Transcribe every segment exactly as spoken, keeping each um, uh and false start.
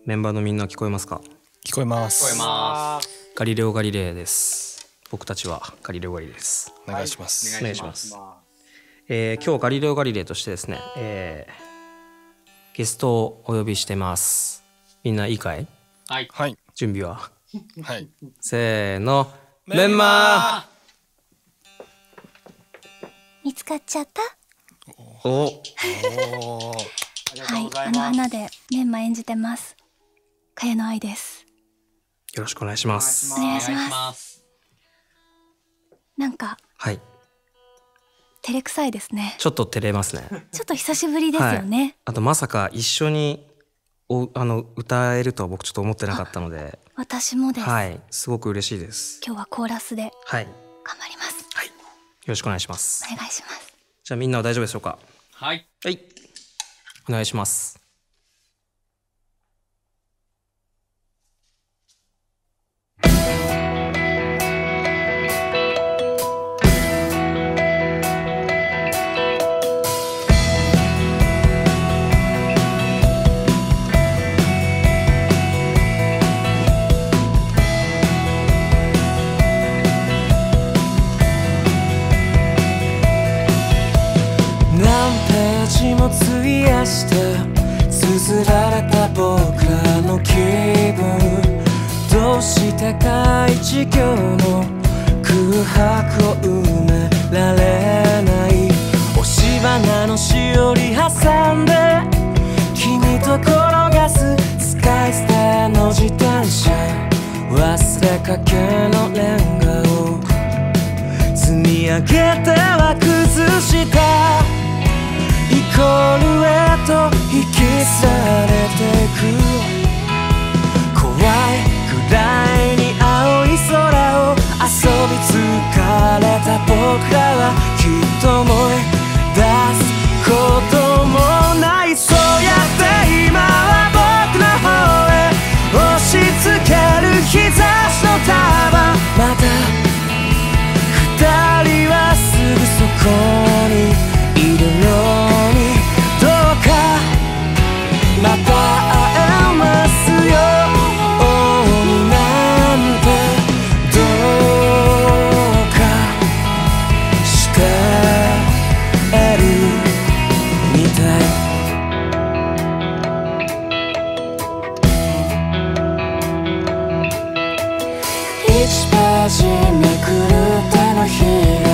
メンバーのみんな聞こえますか？ 聞こえます。 聞こえます。 ガリレオ・ガリレイです。僕たちはガリレオ・ガリレイです。 お願いします。 はい、お願いします。えー、今日ガリレオ・ガリレイとしてですね、えー、ゲストをお呼びしてます。みんないいかい？ はい、 はい、 準備ははい、 せーの、メンマー見つかっちゃった。 おおはい、あの花でメンマ演じてます。茅野愛です。 よろしくお願いします。 お願いします。なんかはい照れくさいですね。 ちょっと照れますね。 ちょっと久しぶりですよね。はい、 あとまさか一緒におあの歌えるとは僕ちょっと思ってなかったので。 私もです。 はい、すごく嬉しいです。 今日はコーラスではい頑張ります。 はい、よろしくお願いします。 お願いします。 じゃあみんなは大丈夫でしょうか？ はいはい、お願いします。費やして綴られた僕らの気分、どうしてか一行の空白を埋められない。押し花のしおり挟んで君と転がす使い捨ての自転車、忘れかけのレンガを積み上げては崩したイコールへと引き去られていく。怖いくらいに青い空を遊び疲れた僕らはきっと思い出すこともない。そうやって今は僕の方へ押し付ける日差しの束、また二人はすぐそこにいるの。また会えますようになんてどうかしてるみたい。一ページめくる手のひら、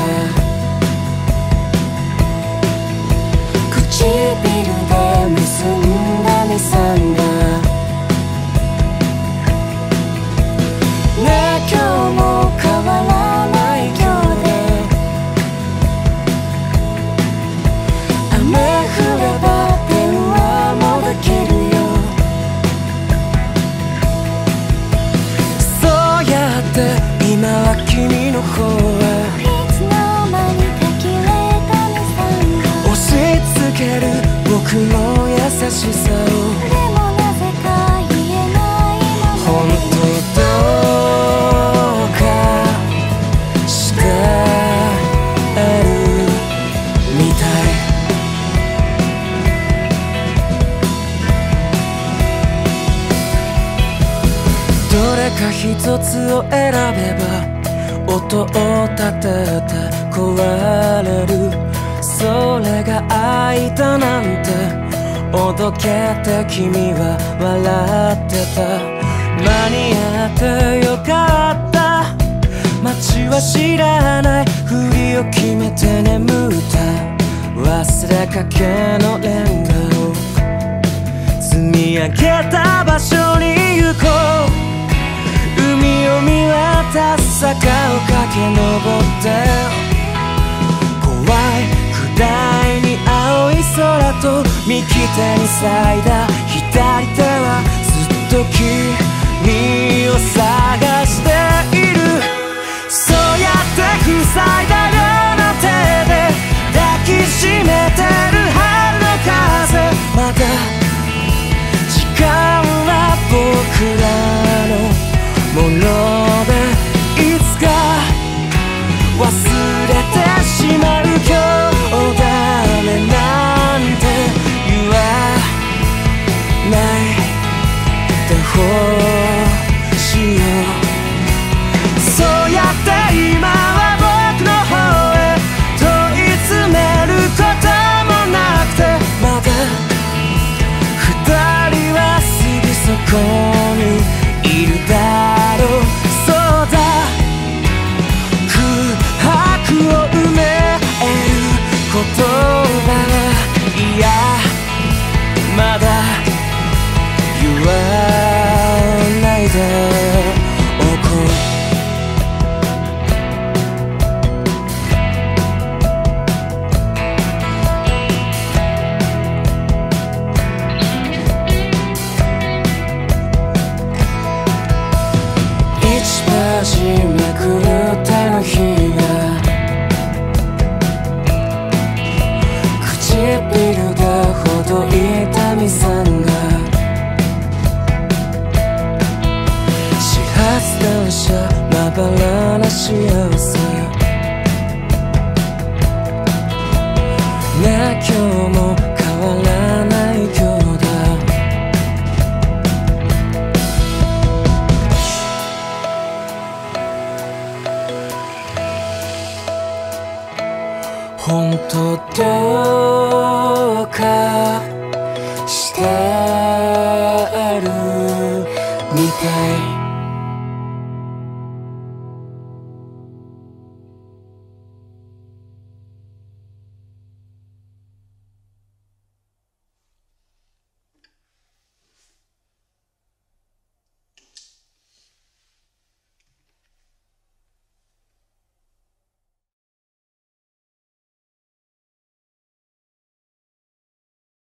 唇で結んださんがねえ今日も変わらない今日で雨降れば電話もできるよ。そうやって今は君の方へいつの間にか切れたみさんが押し付ける僕の優しさを。でもなぜか言えないまま本当どうかしてるみたい。どれか一つを選べば音を立てて壊れる。それが愛だなんておどけて君は笑ってた。間に合ってよかった。街は知らないふりを決めて眠った。忘れかけのレンガを積み上げた場所に行こう。海を見渡す坂を駆け上って怖い第に青い空と右手に咲いた左手はずっと君を探している。そうやって塞いだような手で抱きしめてる春の風、また時間は僕らのものでいつか忘れてしまう。今日ダメなんて言わないで本当どうかしてるみたい